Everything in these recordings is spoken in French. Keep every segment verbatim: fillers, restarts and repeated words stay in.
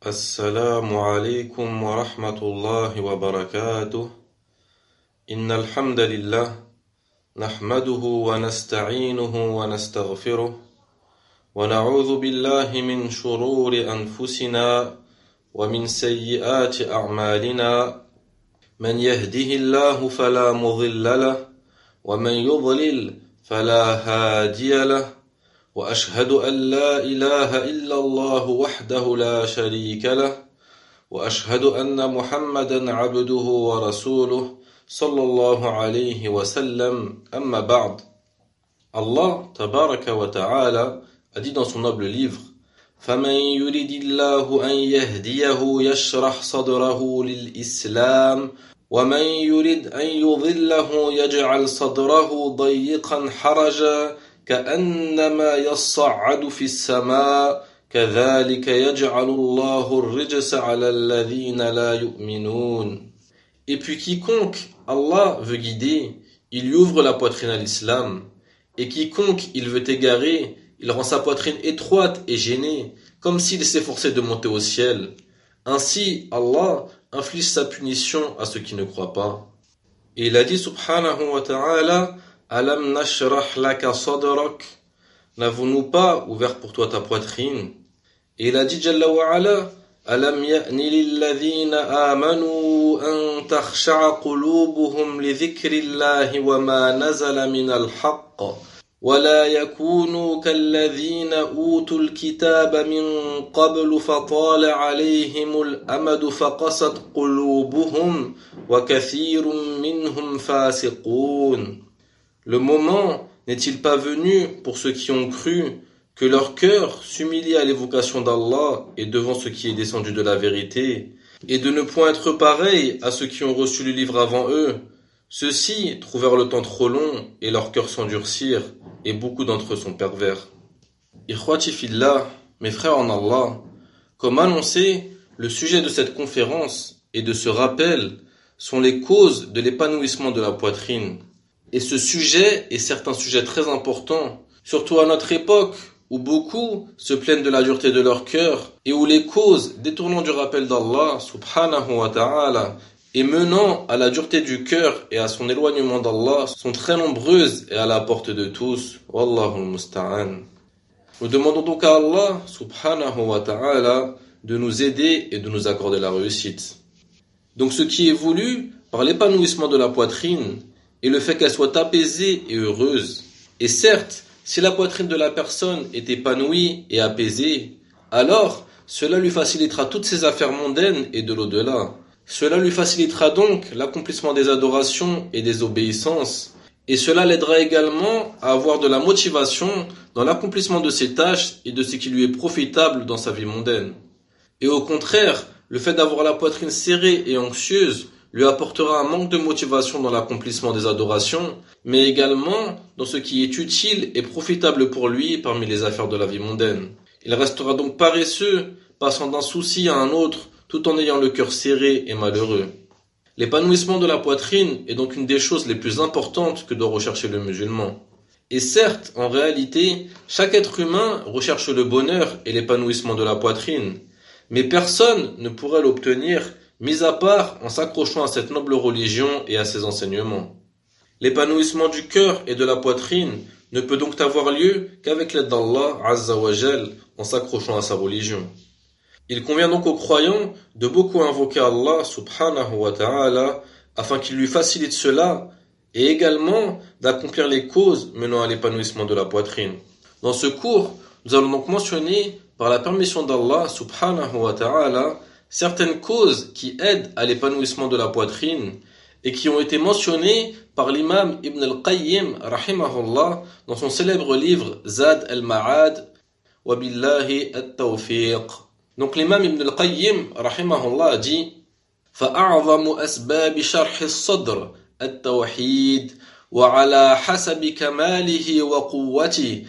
السلام عليكم ورحمة الله وبركاته. إن الحمد لله نحمده ونستعينه ونستغفره ونعوذ بالله من شرور أنفسنا ومن سيئات أعمالنا. من يهده الله فلا مضل له ومن يضلل فلا هادي له، وأشهد أن لا إله إلا الله وحده لا شريك له، وأشهد أن محمدا عبده ورسوله صلى الله عليه وسلم. أما بعد. Allah tabaraka wa ta'ala a dit dans son noble livre: فَمَنْ يُرِدِ اللَّهُ أَنْ يَهْدِيَهُ يَشْرَحْ صَدْرَهُ لِلْإِسْلَامِ وَمَنْ يُرِدْ أَنْ يُضِلَّهُ يَجْعَلْ صَدْرَهُ ضَيِّقًا حَرَجًا كأنما يصعد في السماء كذلك يجعل الله الرجس على الذين لا يؤمنون. Et puis quiconque Allah veut guider, il lui ouvre la poitrine à l'islam, et quiconque il veut égarer, il rend sa poitrine étroite et gênée, comme s'il s'efforçait de monter au ciel. Ainsi Allah inflige sa punition à ceux qui ne croient pas. Et il a dit subhanahu wa ta'ala: Alam nashrah laka sadrak, n'avons-nous pas ouvert pour toi ta poitrine? Et il a dit Jalla wa ala: Alam ya'ni lilladhina amanu an takhsha'a qulubuhum li dhikrillahi wa ma nazala min al-haqq wa la yakunu kalladhina utul kitaba min qablu fatala alayhimul amadu faqasat qulubuhum wa kathirun minhum fasiqun. Le moment n'est-il pas venu pour ceux qui ont cru que leur cœur s'humilie à l'évocation d'Allah et devant ce qui est descendu de la vérité, et de ne point être pareil à ceux qui ont reçu le livre avant eux? Ceux-ci trouvèrent le temps trop long et leur cœur s'endurcir, et beaucoup d'entre eux sont pervers. Ikhwati fillah, mes frères en Allah, comme annoncé, le sujet de cette conférence et de ce rappel sont les causes de l'épanouissement de la poitrine. Et ce sujet est certes un sujet très important, surtout à notre époque, où beaucoup se plaignent de la dureté de leur cœur, et où les causes détournant du rappel d'Allah, subhanahu wa ta'ala, et menant à la dureté du cœur et à son éloignement d'Allah, sont très nombreuses et à la porte de tous. Wallahu al-musta'an. Nous demandons donc à Allah, subhanahu wa ta'ala, de nous aider et de nous accorder la réussite. Donc ce qui est voulu par l'épanouissement de la poitrine, et le fait qu'elle soit apaisée et heureuse. Et certes, si la poitrine de la personne est épanouie et apaisée, alors cela lui facilitera toutes ses affaires mondaines et de l'au-delà. Cela lui facilitera donc l'accomplissement des adorations et des obéissances. Et cela l'aidera également à avoir de la motivation dans l'accomplissement de ses tâches et de ce qui lui est profitable dans sa vie mondaine. Et au contraire, le fait d'avoir la poitrine serrée et anxieuse lui apportera un manque de motivation dans l'accomplissement des adorations, mais également dans ce qui est utile et profitable pour lui parmi les affaires de la vie mondaine. Il restera donc paresseux, passant d'un souci à un autre, tout en ayant le cœur serré et malheureux. L'épanouissement de la poitrine est donc une des choses les plus importantes que doit rechercher le musulman. Et certes, en réalité, chaque être humain recherche le bonheur et l'épanouissement de la poitrine, mais personne ne pourrait l'obtenir mis à part en s'accrochant à cette noble religion et à ses enseignements. L'épanouissement du cœur et de la poitrine ne peut donc avoir lieu qu'avec l'aide d'Allah Azza wa Jal, en s'accrochant à sa religion. Il convient donc aux croyants de beaucoup invoquer Allah subhanahu wa ta'ala afin qu'il lui facilite cela, et également d'accomplir les causes menant à l'épanouissement de la poitrine. Dans ce cours, nous allons donc mentionner, par la permission d'Allah subhanahu wa ta'ala, certaines causes qui aident à l'épanouissement de la poitrine et qui ont été mentionnées par l'imam Ibn al-Qayyim rahimahullah dans son célèbre livre Zad al-Ma'ad wa billahi at-tawfiq. Donc l'imam Ibn al-Qayyim rahimahullah a dit: فَأَعْظَمُ أَسْبَابِ شَرْحِ الصَّدْرِ التَّوْحِيدِ وعلى حسب كماله وقوته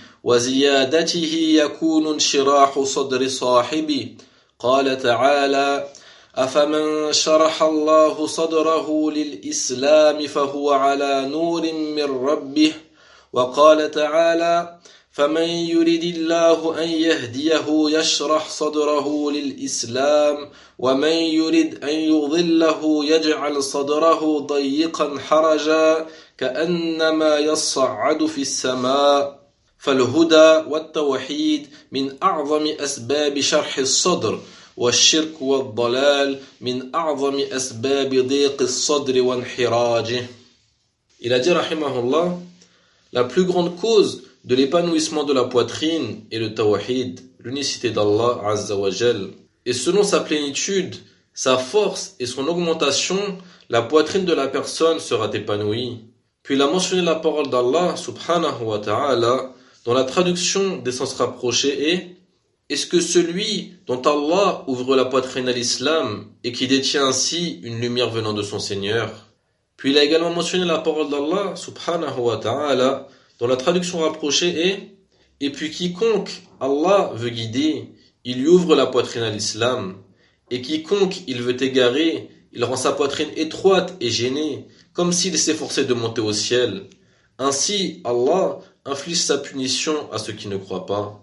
وزيادته يكون انشراح صدر صاحبه. قال تعالى: أفمن شرح الله صدره للإسلام فهو على نور من ربه. وقال تعالى: فمن يرد الله أن يهديه يشرح صدره للإسلام ومن يرد أن يضله يجعل صدره ضيقا حرجا كأنما يصعد في السماء فالهدى والتوحيد من أعظم أسباب شرح الصدر والشرك والضلال من أعظم أسباب ضيق الصدر وانحراجه. Il a dit rahimahullah, la plus grande cause de l'épanouissement de la poitrine est le tawhid, l'unicité d'Allah Azza wa Jal. Et selon sa plénitude, sa force et son augmentation, la poitrine de la personne sera épanouie. Puis il a mentionné la parole d'Allah subhanahu wa ta'ala, dont la traduction des sens rapprochés est: est-ce que celui dont Allah ouvre la poitrine à l'islam et qui détient ainsi une lumière venant de son Seigneur? Puis il a également mentionné la parole d'Allah subhanahu wa ta'ala, dont la traduction rapprochée est: et puis quiconque Allah veut guider, il lui ouvre la poitrine à l'islam, et quiconque il veut égarer, il rend sa poitrine étroite et gênée, comme s'il s'efforçait de monter au ciel. Ainsi, Allah inflige sa punition à ceux qui ne croient pas.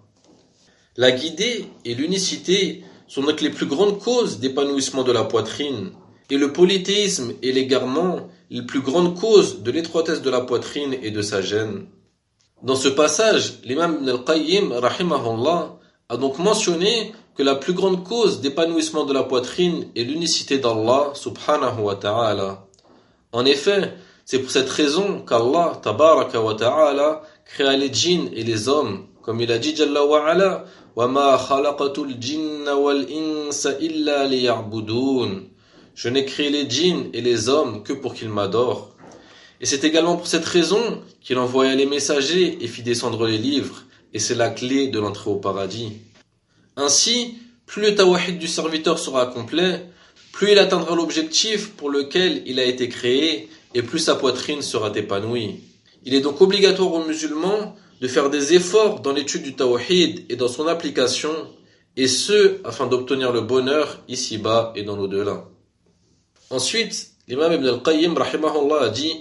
La guidée et l'unicité sont donc les plus grandes causes d'épanouissement de la poitrine, et le polythéisme et l'égarement les plus grandes causes de l'étroitesse de la poitrine et de sa gêne. Dans ce passage, l'imam Ibn al-Qayyim, rahimahullah, a donc mentionné que la plus grande cause d'épanouissement de la poitrine est l'unicité d'Allah subhanahu wa ta'ala. En effet, c'est pour cette raison qu'Allah tabaraka wa ta'ala créa les djinns et les hommes, comme il a dit Jalla wa ala, وَمَا خَلَقَتُ الْجِنَّ وَالْإِنسَ إِلَّا لِيَعْبُدُونَ. Je n'ai créé les djinns et les hommes que pour qu'ils m'adorent. Et c'est également pour cette raison qu'il envoya les messagers et fit descendre les livres, et c'est la clé de l'entrée au paradis. Ainsi, plus le tawhid du serviteur sera complet, plus il atteindra l'objectif pour lequel il a été créé, et plus sa poitrine sera épanouie. Il est donc obligatoire aux musulmans de faire des efforts dans l'étude du tawhid et dans son application, et ce, afin d'obtenir le bonheur ici-bas et dans l'au-delà. Ensuite, l'imam Ibn al-Qayyim rahimahullah a dit: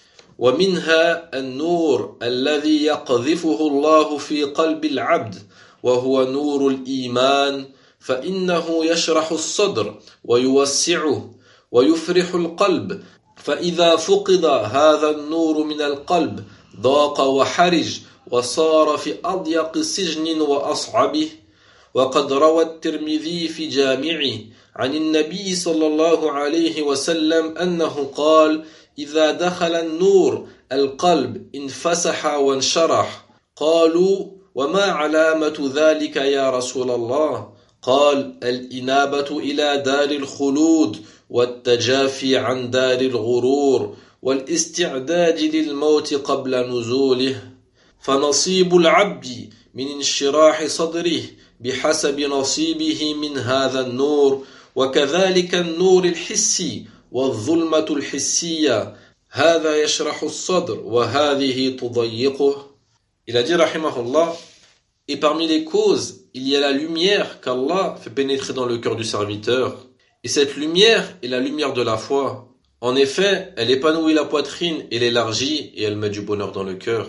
ومنها النور الذي يقذفه الله في قلب العبد وهو نور الإيمان فإنه يشرح الصدر ويوسعه ويفرح القلب فإذا فقد هذا النور من القلب ضاق وحرج وصار في أضيق سجن وأصعبه. وقد روى الترمذي في جامعه عن النبي صلى الله عليه وسلم أنه قال: إذا دخل النور القلب انفسح وانشرح. قالوا: وما علامة ذلك يا رسول الله؟ قال: الإنابة إلى دار الخلود والتجافي عن دار الغرور والاستعداد للموت قبل نزوله. فنصيب العبد من انشراح صدره بحسب نصيبه من هذا النور وكذلك النور الحسي والظلمة الحسية هذا يشرح الصدر وهذه تضيقه. Il a dit rahimahullah, et parmi les causes, il y a la lumière qu'Allah fait pénétrer dans le cœur du serviteur. Et cette lumière est la lumière de la foi. En effet, elle épanouit la poitrine et l'élargit et elle met du bonheur dans le cœur.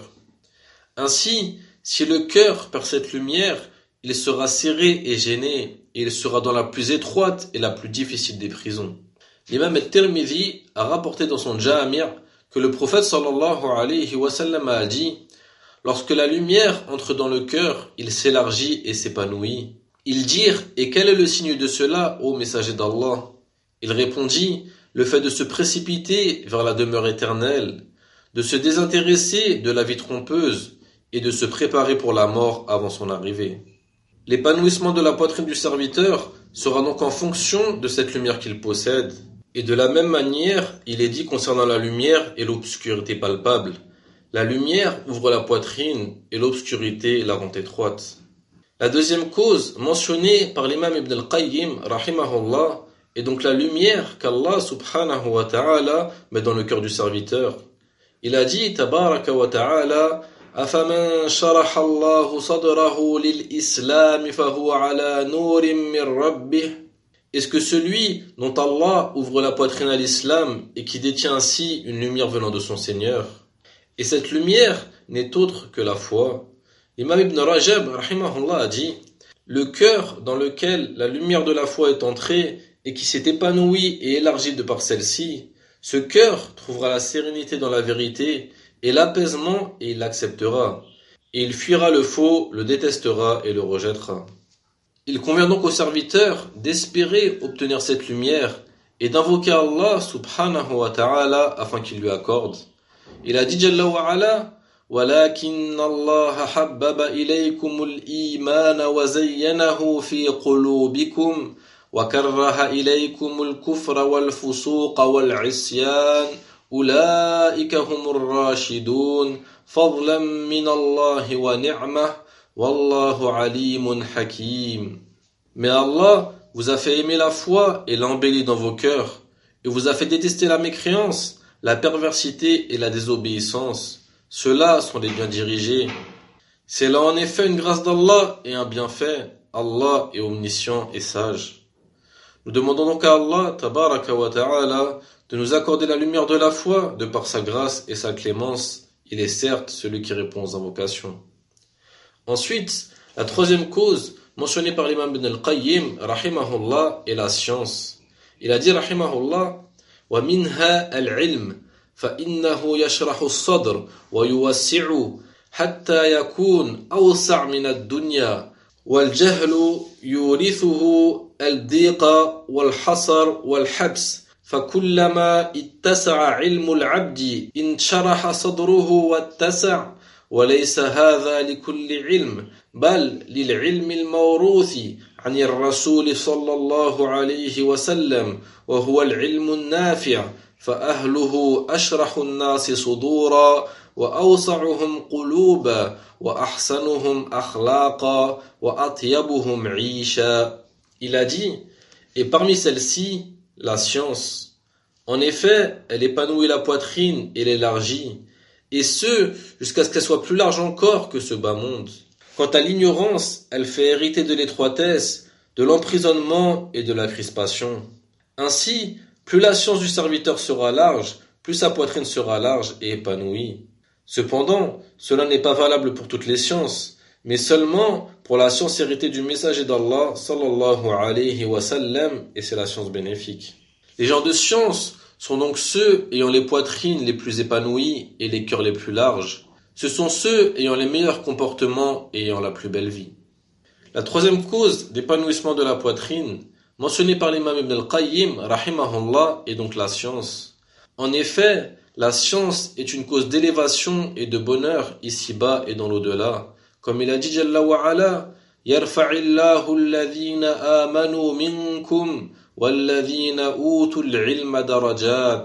Ainsi, si le cœur perd cette lumière, il sera serré et gêné et il sera dans la plus étroite et la plus difficile des prisons. L'imam al-Tirmidhi a rapporté dans son Jami' que le prophète sallallahu alayhi wa sallam a dit: lorsque la lumière entre dans le cœur, il s'élargit et s'épanouit. Ils dirent: et quel est le signe de cela, ô messager d'Allah? Il répondit: le fait de se précipiter vers la demeure éternelle, de se désintéresser de la vie trompeuse et de se préparer pour la mort avant son arrivée. L'épanouissement de la poitrine du serviteur sera donc en fonction de cette lumière qu'il possède. Et de la même manière, il est dit concernant la lumière et l'obscurité palpable. La lumière ouvre la poitrine et l'obscurité la rend étroite. La deuxième cause mentionnée par l'imam Ibn al-Qayyim rahimahullah est donc la lumière qu'Allah subhanahu wa ta'ala met dans le cœur du serviteur. Il a dit tabaraka wa ta'ala: أفمن شرح الله صدره للإسلام فهو على نور من ربه. Est-ce que celui dont Allah ouvre la poitrine à l'islam et qui détient ainsi une lumière venant de son Seigneur? Et cette lumière n'est autre que la foi. L'imam Ibn Rajab, rahimahullah, a dit « Le cœur dans lequel la lumière de la foi est entrée et qui s'est épanoui et élargi de par celle-ci, ce cœur trouvera la sérénité dans la vérité et l'apaisement et il l'acceptera. Et il fuira le faux, le détestera et le rejettera. » Il convient donc au serviteur d'espérer obtenir cette lumière et d'invoquer Allah subhanahu wa ta'ala afin qu'il lui accorde. Il a dit Jalla wa ala ولكن الله حبب إليكم الإيمان وزينه في قلوبكم وكره إليكم الكفر والفسوق والعصيان أولئك هم الراشدون فضلا من الله ونعمه والله عليم حكيم. Mais Allah vous a fait aimer la foi et l'a embellie dans vos cœurs, et vous a fait détester la mécréance, la perversité et la désobéissance. Ceux-là sont les bien dirigés. C'est là en effet une grâce d'Allah et un bienfait. Allah est omniscient et sage. Nous demandons donc à Allah, tabaraka wa ta'ala, de nous accorder la lumière de la foi, de par sa grâce et sa clémence. Il est certes celui qui répond aux invocations. Ensuite, la troisième cause, mentionnée par l'imam Ibn al-Qayyim, rahimahullah, est la science. Il a dit, rahimahullah, wa minha al-ilm, فإنه يشرح الصدر ويوسع حتى يكون أوسع من الدنيا والجهل يورثه الضيق والحصر والحبس فكلما اتسع علم العبد انشرح صدره واتسع وليس هذا لكل علم بل للعلم الموروث عن الرسول صلى الله عليه وسلم وهو العلم النافع فأهله أشرح الناس صدورا وأوسعهم قلوبا وأحسنهم أخلاقا وأطيبهم عيشا. Il a dit, et parmi celles-ci, la science. En effet, elle épanouit la poitrine et l'élargit, et ce, jusqu'à ce qu'elle soit plus large encore que ce bas monde. Quant à l'ignorance, elle fait hériter de l'étroitesse, de l'emprisonnement et de la crispation. Ainsi, plus la science du serviteur sera large, plus sa poitrine sera large et épanouie. Cependant, cela n'est pas valable pour toutes les sciences, mais seulement pour la science héritée du messager d'Allah, sallallahu alayhi wa sallam, et c'est la science bénéfique. Les gens de science sont donc ceux ayant les poitrines les plus épanouies et les cœurs les plus larges. Ce sont ceux ayant les meilleurs comportements et ayant la plus belle vie. La troisième cause d'épanouissement de la poitrine, mentionnée par l'imam Ibn al-Qayyim, rahimahullah, est donc la science. En effet, la science est une cause d'élévation et de bonheur ici-bas et dans l'au-delà. Comme il a dit Jalla wa ala, Yarfa'illahu alladhina amanu minkum walladhina utul ilma darajat.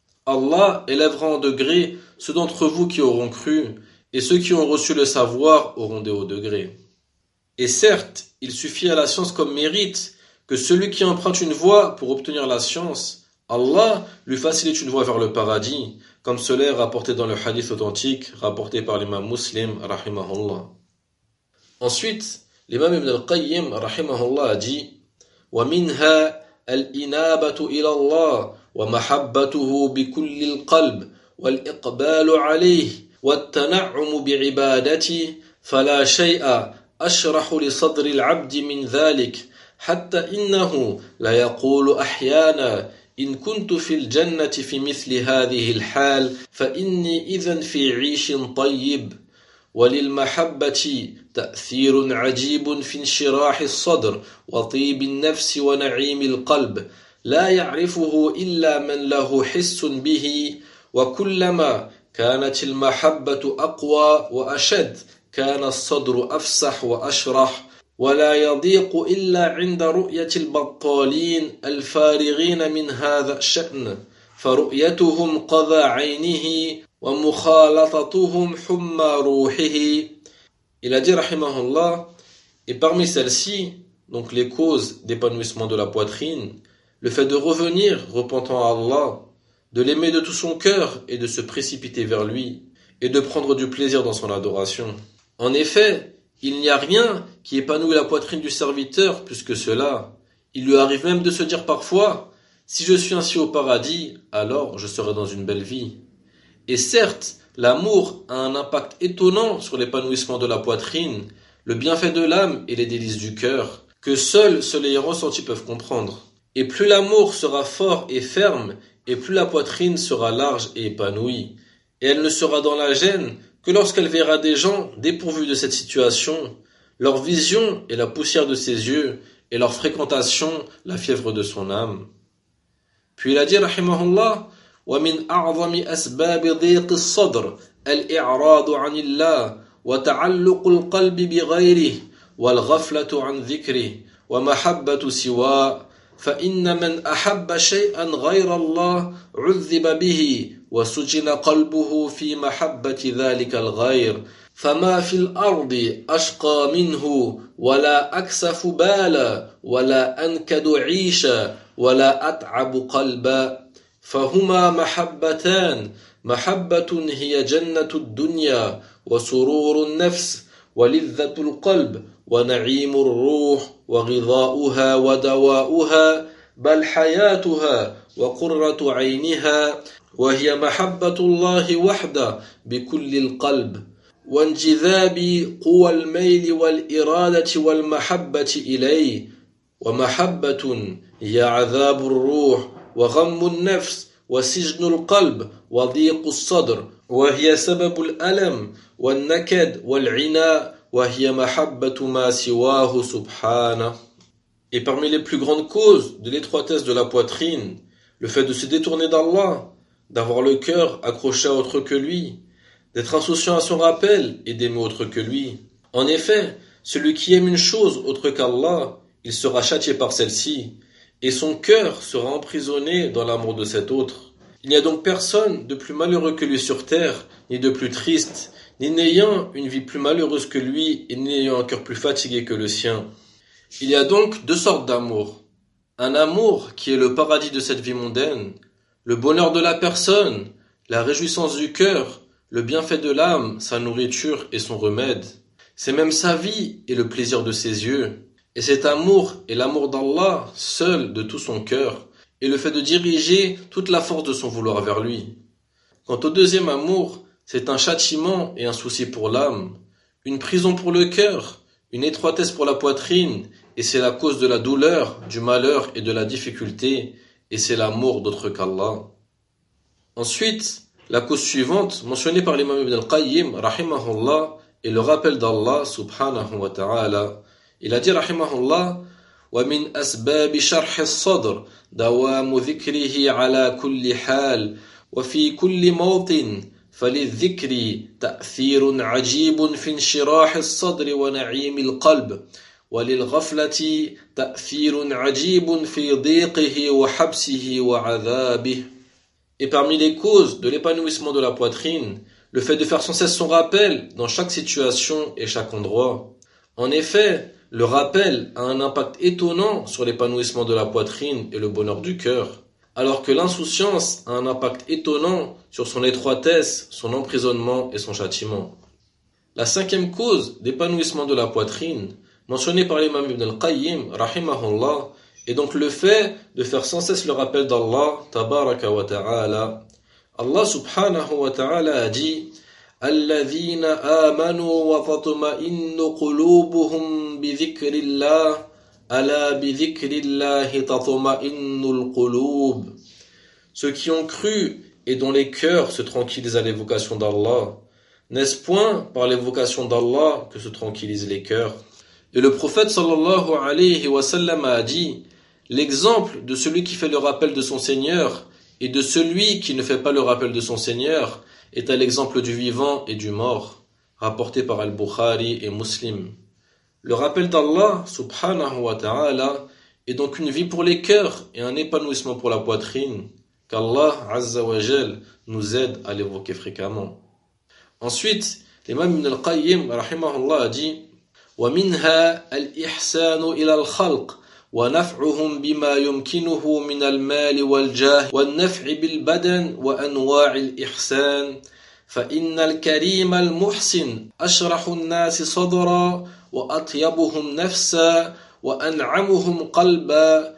Allah élèvera en degrés ceux d'entre vous qui auront cru, et ceux qui ont reçu le savoir auront des hauts degrés. Et certes, il suffit à la science comme mérite que celui qui emprunte une voie pour obtenir la science, Allah lui facilite une voie vers le paradis, comme cela est rapporté dans le hadith authentique, rapporté par l'imam Muslim, rahimahullah. Ensuite, l'imam Ibn al-Qayyim, rahimahullah, a dit وَمِنْهَا الْإِنَابَةُ إِلَى اللَّهِ وَمَحَبَّتُهُ بِكُلِّ الْقَلْبِ وَالْإِقْبَالُ عَلَيْهِ وَالتَّنَعُّمُ بِعِبَادَتِهِ فَلَا شَيْءَ أشرح لصدر العبد من ذلك حتى إنه لا يقول أحيانا إن كنت في الجنة في مثل هذه الحال فإني إذن في عيش طيب وللمحبة تأثير عجيب في انشراح الصدر وطيب النفس ونعيم القلب لا يعرفه إلا من له حس به وكلما كانت المحبة أقوى وأشد كان الصدر أفسح وأشرح ولا يضيق إلا عند رؤية البطالين الفارغين من هذا الشأن فرؤيتهم قضى عينه ومخالطتهم حمى روحه. Il a dit rahimahullah, et parmi celles-ci, donc les causes d'épanouissement de la poitrine, le fait de revenir repentant à Allah, de l'aimer de tout son cœur et de se précipiter vers lui, et de prendre du plaisir dans son adoration. En effet, il n'y a rien qui épanouit la poitrine du serviteur plus que cela. Il lui arrive même de se dire parfois, si je suis ainsi au paradis, alors je serai dans une belle vie. Et certes, L'amour a un impact étonnant sur l'épanouissement de la poitrine, le bienfait de l'âme et les délices du cœur, que seuls ceux l'ayant ressenti peuvent comprendre. Et plus l'amour sera fort et ferme, et plus la poitrine sera large et épanouie. Et elle ne sera dans la gêne que lorsqu'elle verra des gens dépourvus de cette situation. Leur vision est la poussière de ses yeux, et leur fréquentation la fièvre de son âme. Puis il a dit, rahimahullah, ومن أعظم أسباب ضيق الصدر الإعراض عن الله وتعلق القلب بغيره والغفلة عن ذكره ومحبة سواه فإن من أحب شيئا غير الله عذب به وسجن قلبه في محبة ذلك الغير فما في الأرض أشقى منه ولا أكسف بالا ولا أنكد عيشا ولا أتعب قلبا فهما محبتان محبة هي جنة الدنيا وسرور النفس ولذة القلب ونعيم الروح وغذاؤها ودواؤها بل حياتها وقرة عينها وهي محبة الله وحده بكل القلب وانجذاب قوى الميل والإرادة والمحبة إليه ومحبة هي عذاب الروح وغم النفس وسجن القلب وضيق الصدر وهي سبب الألم والنكد والعناء وهي محبة ما سواه سبحانه. Et parmi les plus grandes causes de l'étroitesse de la poitrine, le fait de se détourner d'Allah, d'avoir le cœur accroché à autre que lui, d'être insouciant à son rappel et d'aimer autre que lui. En effet, celui qui aime une chose autre qu'Allah, il sera châtié par celle-ci, et son cœur sera emprisonné dans l'amour de cet autre. Il n'y a donc personne de plus malheureux que lui sur terre, ni de plus triste, ni n'ayant une vie plus malheureuse que lui, et n'ayant un cœur plus fatigué que le sien. Il y a donc deux sortes d'amour. Un amour qui est le paradis de cette vie mondaine, le bonheur de la personne, la réjouissance du cœur, le bienfait de l'âme, sa nourriture et son remède. C'est même sa vie et le plaisir de ses yeux. Et cet amour est l'amour d'Allah, seul de tout son cœur, et le fait de diriger toute la force de son vouloir vers lui. Quant au deuxième amour, c'est un châtiment et un souci pour l'âme, une prison pour le cœur, une étroitesse pour la poitrine, et c'est la cause de la douleur, du malheur et de la difficulté, et c'est l'amour d'autre qu'Allah. Ensuite, la cause suivante, mentionnée par l'imam Ibn al-Qayyim, rahimahullah, est le rappel d'Allah, subhanahu wa ta'ala. Il a dit, rahimahullah, وَمِنْ أَسْبَابِ شَرْحِ الصَّدْرِ دَوَامُ ذِكْرِهِ عَلَى كُلِّ حَالٍ وَفِي كُلِّ مَوْطٍ فَلِلذِّكْرِ تَأْثِيرٌ عَجِيبٌ فِي انشِرَاحِ الصَّدْرِ وَنَعِيمِ الْقَلْبِ وَلِلْغَفْلَةِ تَأْثِيرٌ عَجِيبٌ فِي ضِيقِهِ وَحَبْسِهِ وَعَذَابِهِ. Et parmi les causes de l'épanouissement de la poitrine, le fait de faire sans cesse son rappel dans chaque situation et chaque endroit. En effet, le rappel a un impact étonnant sur l'épanouissement de la poitrine et le bonheur du cœur, alors que l'insouciance a un impact étonnant sur son étroitesse, son emprisonnement et son châtiment. La cinquième cause d'épanouissement de la poitrine, mentionnée par l'imam Ibn al-Qayyim, rahimahullah, est donc le fait de faire sans cesse le rappel d'Allah, tabaraka wa ta'ala. Allah subhanahu wa ta'ala a dit الذين آمنوا وتطمئن قلوبهم بذكر الله ألا بذكر الله تطمئن القلوب. Ceux qui ont cru et dont les cœurs se tranquillisent à l'évocation d'Allah, n'est-ce point par l'évocation d'Allah que se tranquillisent les cœurs? Et le prophète sallallahu alayhi wa sallam a dit, l'exemple de celui qui fait le rappel de son Seigneur et de celui qui ne fait pas le rappel de son Seigneur est à l'exemple du vivant et du mort, rapporté par Al-Bukhari et Muslim. Le rappel d'Allah, subhanahu wa ta'ala, est donc une vie pour les cœurs et un épanouissement pour la poitrine, qu'Allah, azza wa jal, nous aide à l'évoquer fréquemment. Ensuite, l'imam Ibn al-Qayyim, rahimahullah, a dit وَمِنْهَا الْإِحْسَانُ إِلَى الْخَلْقِ ونفعهم بما يمكنه من المال والجاه والنفع بالبدن وأنواع الإحسان فإن الكريم المحسن أشرح الناس صدرا وأطيبهم نفسا وأنعمهم قلبا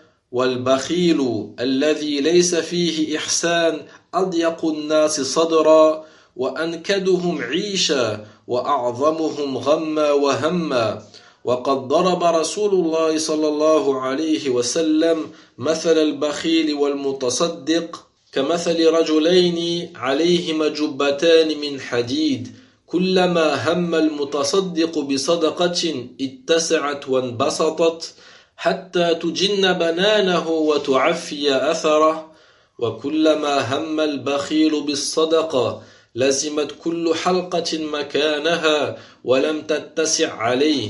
والبخيل الذي ليس فيه إحسان أضيق الناس صدرا وأنكدهم عيشا وأعظمهم غما وهما وقد ضرب رسول الله صلى الله عليه وسلم مثل البخيل والمتصدق كمثل رجلين عليهما جبتان من حديد كلما هم المتصدق بصدقة اتسعت وانبسطت حتى تجن بنانه وتعفي أثره وكلما هم البخيل بالصدقة لزمت كل حلقة مكانها ولم تتسع عليه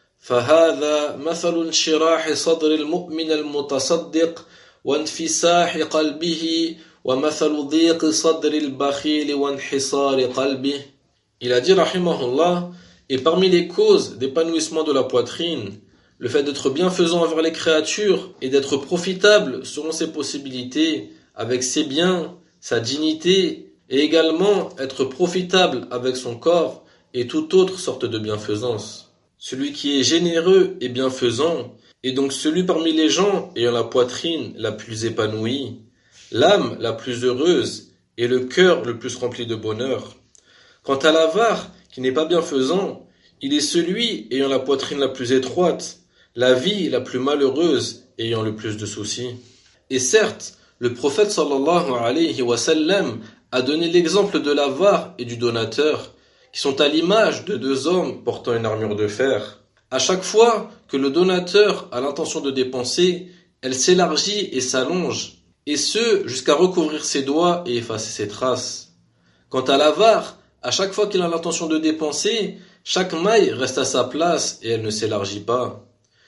فهذا مثل انشراح صدر المؤمن المتصدق وانفساح قلبه ومثل ضيق صدر البخيل وانحصار قلبه. Il a dit rahimahullah, et parmi les causes d'épanouissement de la poitrine, le fait d'être bienfaisant envers les créatures et d'être profitable selon ses possibilités, avec ses biens, sa dignité, et également être profitable avec son corps et toute autre sorte de bienfaisance. Celui qui est généreux et bienfaisant est donc celui parmi les gens ayant la poitrine la plus épanouie, l'âme la plus heureuse et le cœur le plus rempli de bonheur. Quant à l'avare, qui n'est pas bienfaisant, il est celui ayant la poitrine la plus étroite, la vie la plus malheureuse ayant le plus de soucis. Et certes, le prophète sallallahu alayhi wa sallam a donné l'exemple de l'avare et du donateur, qui sont à l'image de deux hommes portant une armure de fer. À chaque fois que le donateur a l'intention de dépenser, elle s'élargit et s'allonge, et ce jusqu'à recouvrir ses doigts et effacer ses traces. Quant à l'avare, à chaque fois qu'il a l'intention de dépenser, chaque maille reste à sa place et elle ne s'élargit pas.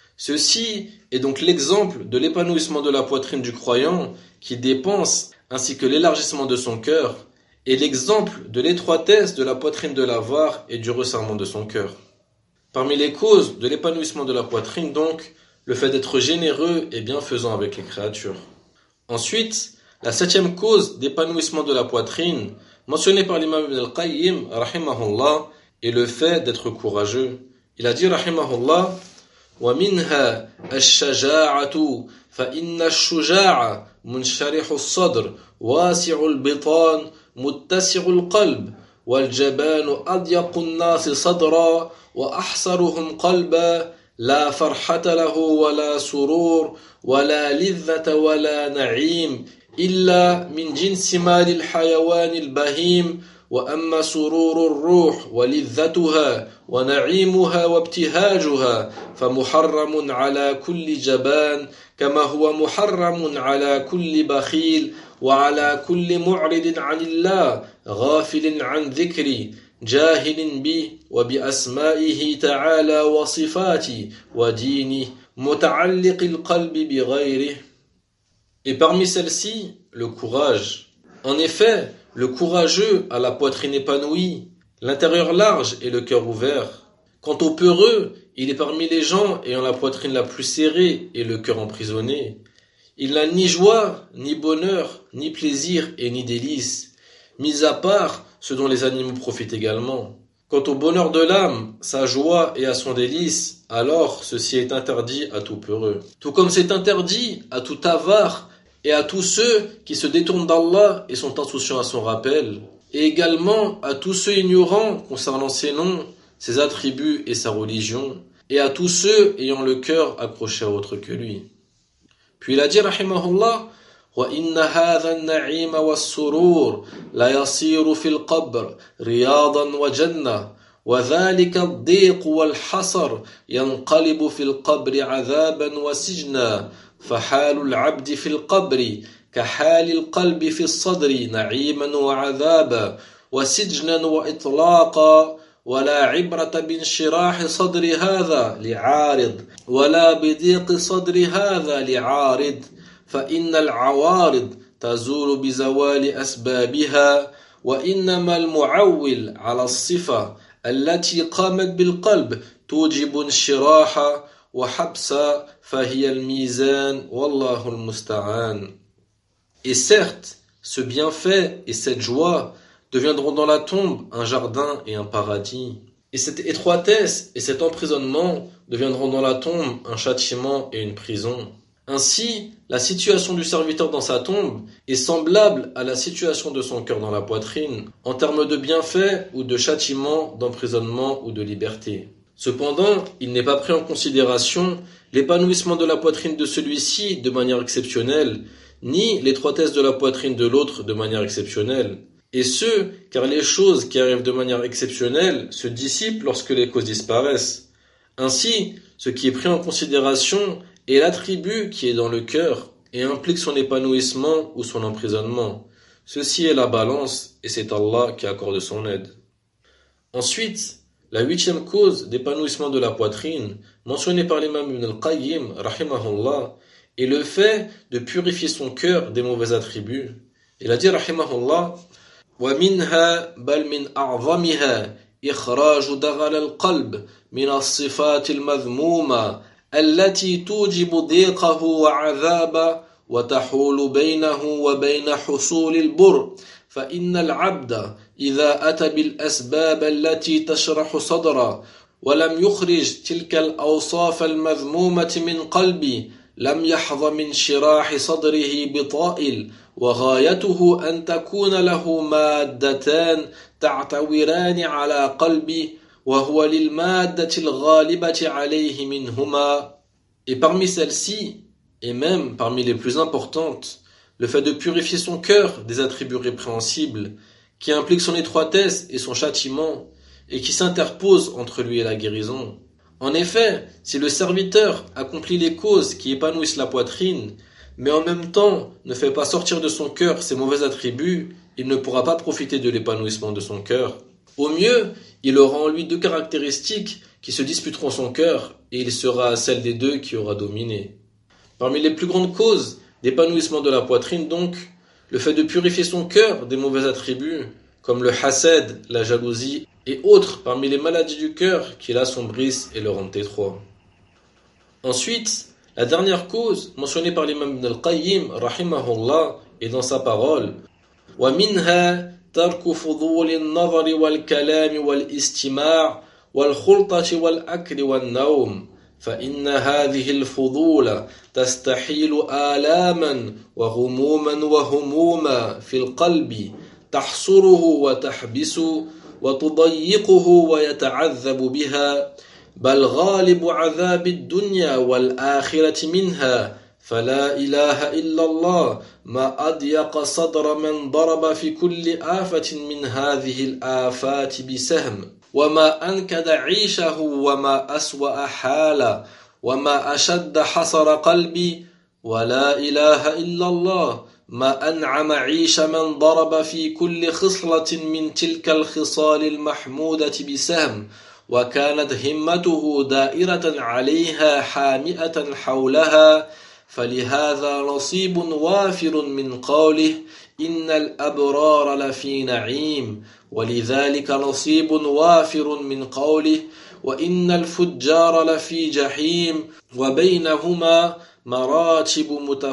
Ceci est donc l'exemple de l'épanouissement de la poitrine du croyant qui dépense, ainsi que l'élargissement de son cœur, et l'exemple de l'étroitesse de la poitrine de l'avare et du resserrement de son cœur. Parmi les causes de l'épanouissement de la poitrine, donc, le fait d'être généreux et bienfaisant avec les créatures. Ensuite, la septième cause d'épanouissement de la poitrine, mentionnée par l'imam Ibn al-Qayyim, rahimahullah, est le fait d'être courageux. Il a dit, rahimahullah, وَمِنْهَا الشَّجَاعَةُ فَإِنَّ الشُّجَاعَ مُنْشَرِحُ الصَّدْرِ وَاسِعُ الْبِطَانِ مُتَّسِعُ الْقَلْبِ وَالْجَبَانُ أَضْيَقُ النَّاسِ صَدْرًا وَأَحْصَرُهُمْ قَلْبًا لا فرحة له ولا سرور ولا لذة ولا نعيم إلا من جنس مال الحيوان البهيم وأما سرور الروح ولذتها ونعيمها وابتهاجها فمحرم على كل جبان كما هو محرم على كل بخيل وعلى كل معرض عن الله غافل عن ذكري جاهل بي وبأسمائه تعالى وصفاته ودينه متعلق القلب بغيره. Et parmi celles-ci, le courage. En effet, le courageux a la poitrine épanouie, l'intérieur large et le cœur ouvert. Quant au peureux, il est parmi les gens ayant la poitrine la plus serrée et le cœur emprisonné. Il n'a ni joie, ni bonheur, ni plaisir et ni délice, mis à part ce dont les animaux profitent également. Quant au bonheur de l'âme, sa joie et à son délice, alors ceci est interdit à tout peureux. Tout comme c'est interdit à tout avare et à tous ceux qui se détournent d'Allah et sont insouciants à son rappel, et également à tous ceux ignorants concernant ses noms, ses attributs et sa religion, et à tous ceux ayant le cœur accroché à autre que lui. Puis il a dit, rahimahullah, وَإِنَّ هَذَا النَّعِيمَ وَالسُّرُورَ لَيَصِيرُ فِي الْقَبْرِ رِيَاضًا وَجَنَّةً وَذَلِكَ الضِّيقُ وَالْحَصَرُ يَنْقَلِبُ فِي الْقَبْرِ عَذَابًا وَسِجْنًا فحال العبد في القبر كحال القلب في الصدر نعيما وعذابا وسجنا وإطلاقا ولا عبرة بانشراح صدر هذا لعارض ولا بضيق صدر هذا لعارض فإن العوارض تزول بزوال أسبابها وإنما المعول على الصفة التي قامت بالقلب توجب انشراحا وحبسا فهي الميزان والله المستعان. Et certes, ce bienfait et cette joie deviendront dans la tombe un jardin et un paradis. Et cette étroitesse et cet emprisonnement deviendront dans la tombe un châtiment et une prison. Ainsi, la situation du serviteur dans sa tombe est semblable à la situation de son cœur dans la poitrine, en termes de bienfaits ou de châtiment, d'emprisonnement ou de liberté. Cependant, il n'est pas pris en considération l'épanouissement de la poitrine de celui-ci de manière exceptionnelle, ni l'étroitesse de la poitrine de l'autre de manière exceptionnelle. Et ce, car les choses qui arrivent de manière exceptionnelle se dissipent lorsque les causes disparaissent. Ainsi, ce qui est pris en considération est l'attribut qui est dans le cœur et implique son épanouissement ou son emprisonnement. Ceci est la balance et c'est Allah qui accorde son aide. Ensuite, la huitième cause d'épanouissement de la poitrine, mentionnée par l'imam Ibn al-Qayyim, rahimahullah, est le fait de purifier son cœur des mauvais attributs. Il a dit, rahimahullah, وَمِنْهَا بَلْ مِنْ أَعْظَمِهَا إِخْرَاجُ دَغَلَ الْقَلْبِ مِنَ الصِّفَاتِ الْمَذْمُومَةِ التي توجب ضيقه وعذابه وتحول بينه وبين حصول البر فإن العبد إذا أتى بالأسباب التي تشرح صدره ولم يخرج تلك الأوصاف المذمومة من قلبي لم يحظ من شراح صدره بطائل وغايته أن تكون له مادتان تعتوران على قلبي وهو للمادة الغالبة عليه منهما. Et parmi celles-ci, et même parmi les plus importantes, le fait de purifier son cœur des attributs répréhensibles, qui implique son étroitesse et son châtiment, et qui s'interpose entre lui et la guérison. En effet, si le serviteur accomplit les causes qui épanouissent la poitrine, mais en même temps ne fait pas sortir de son cœur ses mauvais attributs, il ne pourra pas profiter de l'épanouissement de son cœur. Au mieux, il aura en lui deux caractéristiques qui se disputeront son cœur, et il sera celle des deux qui aura dominé. Parmi les plus grandes causes d'épanouissement de la poitrine donc, le fait de purifier son cœur des mauvais attributs, comme le hasad, la jalousie, et autres parmi les maladies du cœur qui l'assombrissent et le rendent étroit. Ensuite, la dernière cause mentionnée par l'imam Ibn al-Qayyim, rahimahullah, est dans sa parole, وَمِنْهَا ترك فضول النظر والكلام والاستماع والخلطة والأكل والنوم فإن هذه الفضول تستحيل آلاما وغموما وهموما في القلب تحصره وتحبس وتضيقه ويتعذب بها بل غالب عذاب الدنيا والآخرة منها فلا إله إلا الله ما أضيق صدر من ضرب في كل آفة من هذه الآفات بسهم وما أنكد عيشه وما أسوأ حاله وما أشد حصر قلبي ولا إله إلا الله ما أنعم عيش من ضرب في كل خصلة من تلك الخصال المحمودة بسهم وكانت همته دائرة عليها حامئة حولها فلهذا نصيب وافر من قوله إن الأبرار لفي نعيم ولذلك نصيب وافر من قوله وإن الفجار لفي جحيم وبينهما مراتب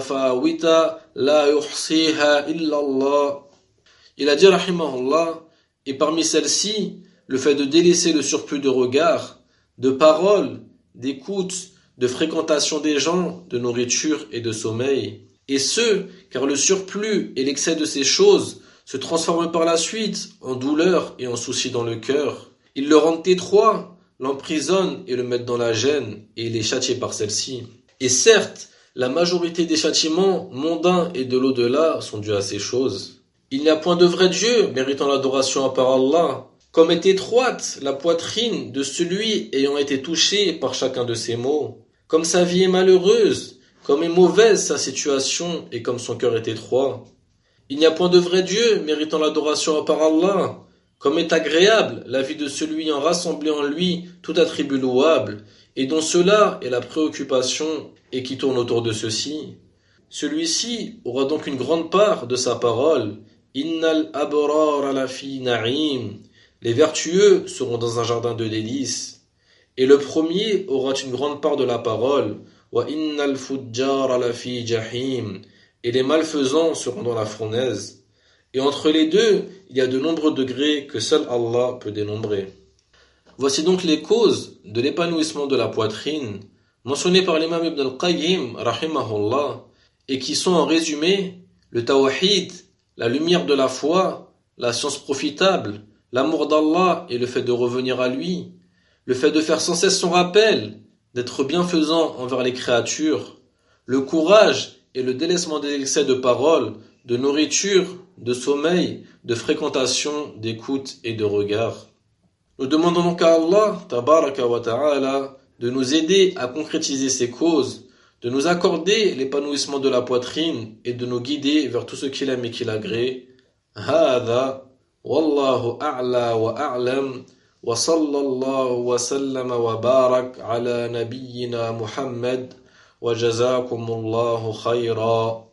متفاوتة لا يحصيها إلا الله. Il a dit rahimahullah, et parmi celles-ci, le fait de délaisser le surplus de regard, de paroles, d'écoute, de fréquentation des gens, de nourriture et de sommeil. Et ce, car le surplus et l'excès de ces choses se transforment par la suite en douleur et en souci dans le cœur. Ils le rendent étroit, l'emprisonnent et le mettent dans la gêne, et il est châtié par celle-ci. Et certes, la majorité des châtiments mondains et de l'au-delà sont dus à ces choses. Il n'y a point de vrai Dieu méritant l'adoration à part Allah. Comme est étroite la poitrine de celui ayant été touché par chacun de ces maux. Comme sa vie est malheureuse, comme est mauvaise sa situation et comme son cœur est étroit. Il n'y a point de vrai Dieu méritant l'adoration à part Allah. Comme est agréable la vie de celui ayant rassemblé en lui tout attribut louable, et dont cela est la préoccupation et qui tourne autour de ceci. Celui-ci aura donc une grande part de sa parole. Innal abrar lafi na'im. Les vertueux seront dans un jardin de délices. Et le premier aura une grande part de la parole. Wa innal fujjar lafi jahim. Et les malfaisants seront dans la fournaise. Et entre les deux, il y a de nombreux degrés que seul Allah peut dénombrer. Voici donc les causes de l'épanouissement de la poitrine, mentionnés par l'imam Ibn al-Qayyim, rahimahullah, et qui sont en résumé le tawhid, la lumière de la foi, la science profitable, l'amour d'Allah et le fait de revenir à lui, le fait de faire sans cesse son rappel, d'être bienfaisant envers les créatures, le courage et le délaissement des excès de parole, de nourriture, de sommeil, de fréquentation, d'écoute et de regard. Nous demandons donc à Allah, tabaraka wa ta'ala, de nous aider à concrétiser ces causes, de nous accorder l'épanouissement de la poitrine et de nous guider vers tout ce qu'il aime et qu'il agrée. هذا والله أعلى وأعلم وصلى الله وسلم وبارك على نبينا محمد وجزاكم الله خيرا.